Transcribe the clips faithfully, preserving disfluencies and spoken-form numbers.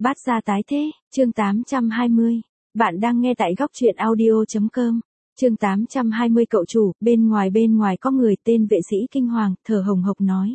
Bát gia tái thế, chương tám trăm hai mươi. Bạn đang nghe tại góc truyện audio.com. Chương tám trăm hai mươi cậu chủ, bên ngoài bên ngoài có người tên vệ sĩ kinh hoàng, thở hồng hộc nói.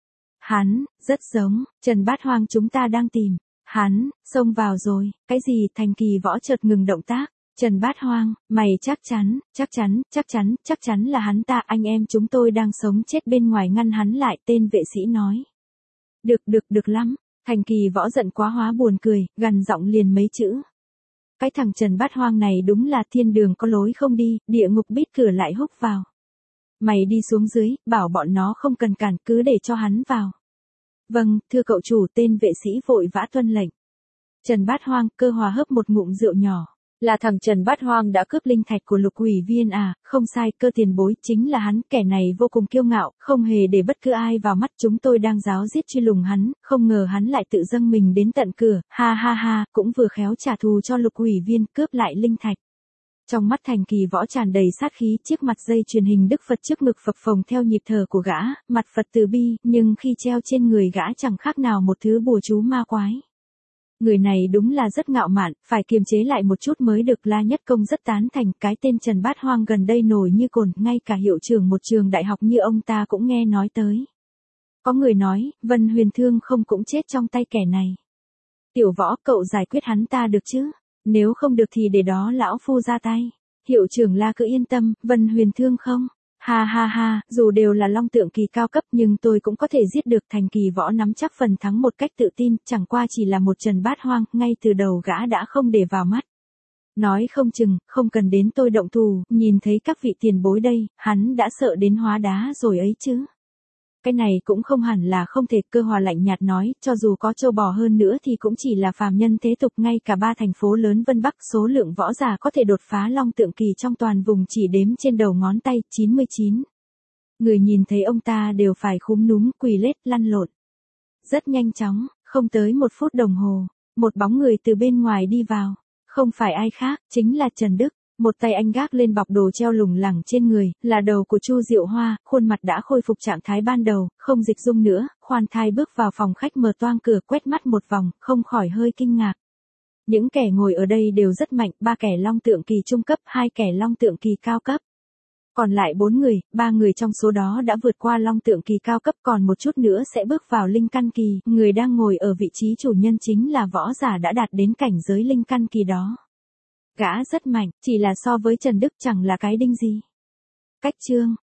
Hắn, rất giống, Trần Bát Hoang chúng ta đang tìm. Hắn, xông vào rồi, cái gì? Thành Kỳ Võ chợt ngừng động tác. Trần Bát Hoang, mày chắc chắn, chắc chắn, chắc chắn, chắc chắn là hắn ta, anh em chúng tôi đang sống chết bên ngoài ngăn hắn lại, tên vệ sĩ nói. Được được được lắm. Thành Kỳ Võ giận quá hóa buồn cười, gằn giọng liền mấy chữ. Cái thằng Trần Bát Hoang này đúng là thiên đường có lối không đi, địa ngục bít cửa lại húc vào. Mày đi xuống dưới, bảo bọn nó không cần cản, cứ để cho hắn vào. Vâng, thưa cậu chủ, tên vệ sĩ vội vã tuân lệnh. Trần Bát Hoang, Cơ Hòa hớp một ngụm rượu nhỏ. Là thằng Trần Bát Hoang đã cướp linh thạch của Lục ủy viên à? Không sai, Cơ tiền bối, chính là hắn, kẻ này vô cùng kiêu ngạo, không hề để bất cứ ai vào mắt, chúng tôi đang ráo riết truy lùng hắn, không ngờ hắn lại tự dâng mình đến tận cửa, ha ha ha, cũng vừa khéo trả thù cho Lục ủy viên, cướp lại linh thạch. Trong mắt Thành Kỳ Võ tràn đầy sát khí, chiếc mặt dây truyền hình Đức Phật trước ngực phập phồng theo nhịp thở của gã, mặt Phật từ bi, nhưng khi treo trên người gã chẳng khác nào một thứ bùa chú ma quái. Người này đúng là rất ngạo mạn, phải kiềm chế lại một chút mới được. La Nhất Công rất tán thành, cái tên Trần Bát Hoang gần đây nổi như cồn, ngay cả hiệu trưởng một trường đại học như ông ta cũng nghe nói tới. Có người nói, Vân Huyền Thương không cũng chết trong tay kẻ này. Tiểu Võ, cậu giải quyết hắn ta được chứ? Nếu không được thì để đó lão phu ra tay. Hiệu trưởng La cứ yên tâm, Vân Huyền Thương không? Ha ha ha, dù đều là long tượng kỳ cao cấp nhưng tôi cũng có thể giết được. Thành Kỳ Võ nắm chắc phần thắng một cách tự tin, chẳng qua chỉ là một Trần Bát Hoang, ngay từ đầu gã đã không để vào mắt. Nói không chừng, không cần đến tôi động thủ, nhìn thấy các vị tiền bối đây, hắn đã sợ đến hóa đá rồi ấy chứ. Cái này cũng không hẳn là không thể, Cơ Hòa lạnh nhạt nói, cho dù có trâu bò hơn nữa thì cũng chỉ là phàm nhân thế tục, ngay cả ba thành phố lớn Vân Bắc số lượng võ giả có thể đột phá long tượng kỳ trong toàn vùng chỉ đếm trên đầu ngón tay, chín mươi chín. Người nhìn thấy ông ta đều phải khúm núm, quỳ lết, lăn lộn. Rất nhanh chóng, không tới một phút đồng hồ, một bóng người từ bên ngoài đi vào, không phải ai khác, chính là Trần Đức. Một tay anh gác lên bọc đồ treo lủng lẳng trên người, là đầu của Chu Diệu Hoa, khuôn mặt đã khôi phục trạng thái ban đầu, không dịch dung nữa, khoan thai bước vào phòng khách, mở toang cửa, quét mắt một vòng, không khỏi hơi kinh ngạc. Những kẻ ngồi ở đây đều rất mạnh, ba kẻ long tượng kỳ trung cấp, hai kẻ long tượng kỳ cao cấp. Còn lại bốn người, ba người trong số đó đã vượt qua long tượng kỳ cao cấp, còn một chút nữa sẽ bước vào linh căn kỳ, người đang ngồi ở vị trí chủ nhân chính là võ giả đã đạt đến cảnh giới linh căn kỳ đó. Gã rất mạnh, chỉ là so với Trần Đức chẳng là cái đinh gì. Cách chương,